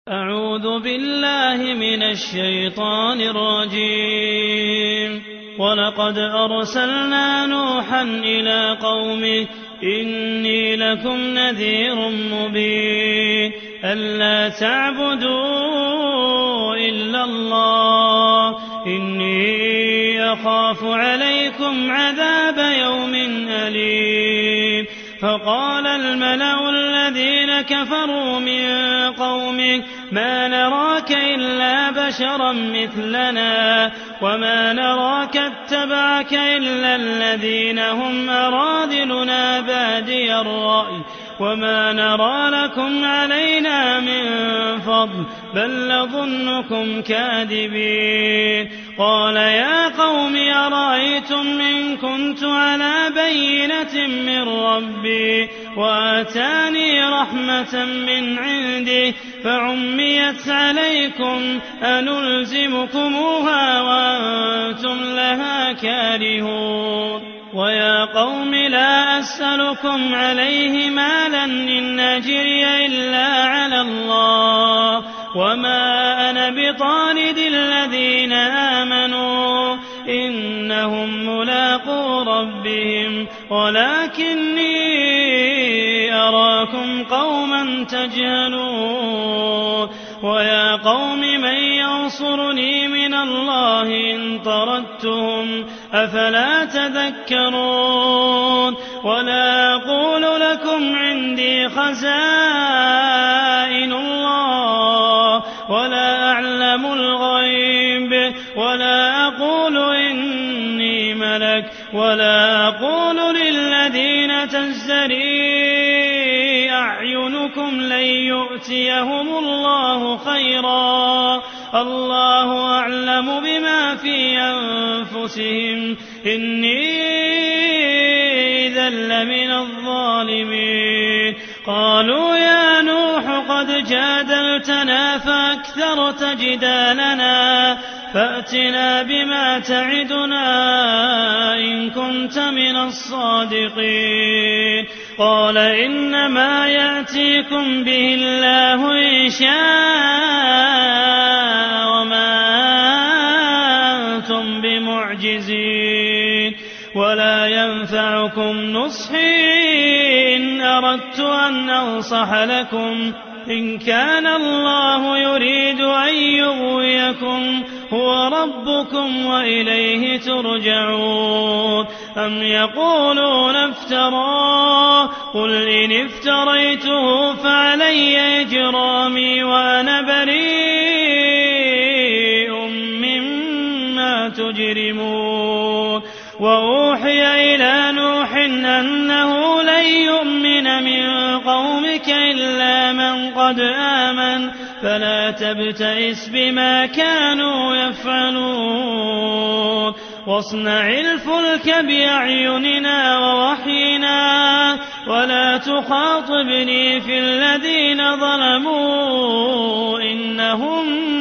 أعوذ بالله من الشيطان الرجيم. ولقد أرسلنا نوحا إلى قومه إني لكم نذير مبين ألا تعبدوا إلا الله إني أخاف عليكم عذاب يوم أليم. فقال الملأ الذين كفروا من قومه ما نراك إلا بشرا مثلنا وما نراك اتبعك إلا الذين هم أراذلنا بادي الرأي وما نرى لكم علينا من فضل بل نظنكم كاذبين. قال يا قوم أرأيتم إن كنت على بينة من ربي وآتاني رحمة من عنده فعميت عليكم أنلزمكموها وأنتم لها كارهون. ويا قوم لا أسألكم عليه مالا إن أجري إلا على الله وما أنا بطارد الذين آمنوا إنهم ملاقو ربهم ولكني أراكم قوما تجهلون. ويا قوم من ينصرني من الله إن طردتهم أفلا تذكرون. ولا أقول لكم عندي خزائن الله ولا أعلم الغيب ولا أقول إني ملك ولا أقول للذين تزدري أعينكم لن يؤتيهم الله خيرا الله أعلم بما في أنفسهم إني إذا لمن الظالمين. قالوا يا نوح قد جادلتنا فأكثرت جدالنا فأتنا بما تعدنا إن كنت من الصادقين. قال إنما يأتيكم به الله إن شاء وما أنتم بمعجزين ولا ينفعكم نصحي إن أردت أن أنصح لكم إن كان الله يريد أن يغويكم هو ربكم وإليه ترجعون. أم يقولون افتراه قل إن افتريته فعلي إجرامي وأنا بريء مما تجرمون. وأوحي إلى نوح أنه لن يؤمن من قومك إلا من قد آمن فلا تبتئس بما كانوا يفعلون. واصنع الفلك بأعيننا ووحينا ولا تخاطبني في الذين ظلموا إنهم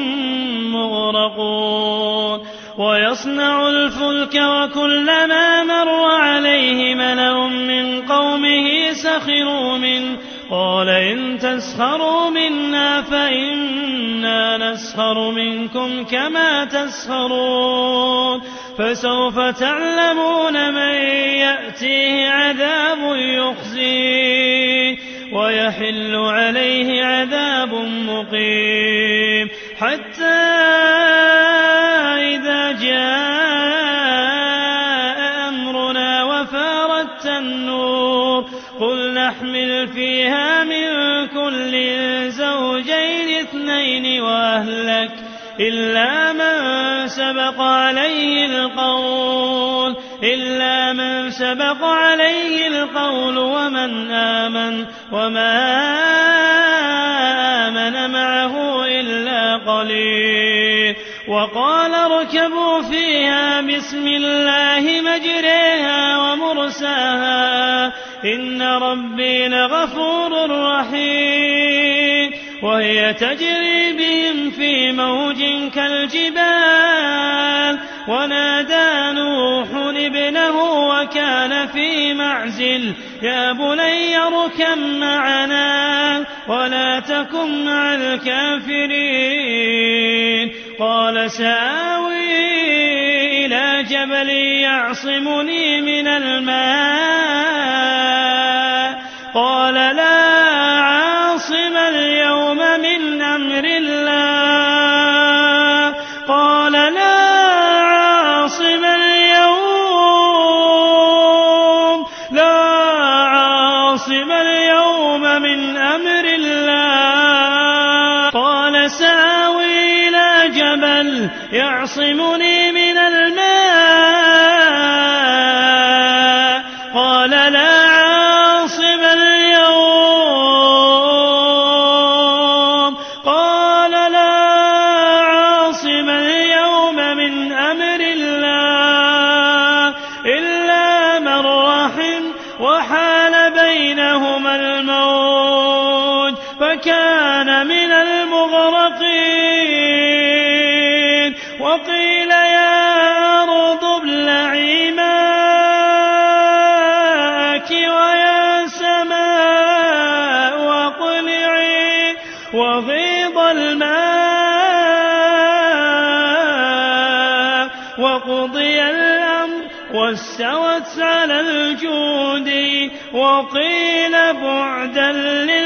مغرقون. ويصنع الفلك وكلما مر عليه ملأ من قومه سخروا منه قال إن تسخروا منا فإنا نسخر منكم كما تسخرون. فسوف تعلمون من يأتيه عذاب يخزيه ويحل عليه عذاب مقيم. حتى إذا جاء أمرنا وفارت النور قل نحمل فيها من كل زوجين اثنين وأهلك إلا من سبق عليه القول ومن آمن وما آمن معه إلا قليل. وقال اركبوا فيها بسم الله مجريها ومرساها إن ربي لغفور رحيم. وهي تجري بهم في موج كالجبال ونادى نوح ابنه وكان في معزل يا بني اركب معنا ولا تكن مع الكافرين قال سآوي إلى جبل يعصمني من الماء قال لا عاصم اليوم من أمر الله قال لا عاصم اليوم من أمر الله قال سآوي إلى جبل يعصمني من الماء قال لا عاصم اليوم من أمر الله إلا من رحم وحال بينهما الموج فكان من المغرقين وقيل يا أرض ابلعي ماءك ويا سماء واقلعي وغيض الماء وقضي الأمر واستوت على الجود وقيل بعدا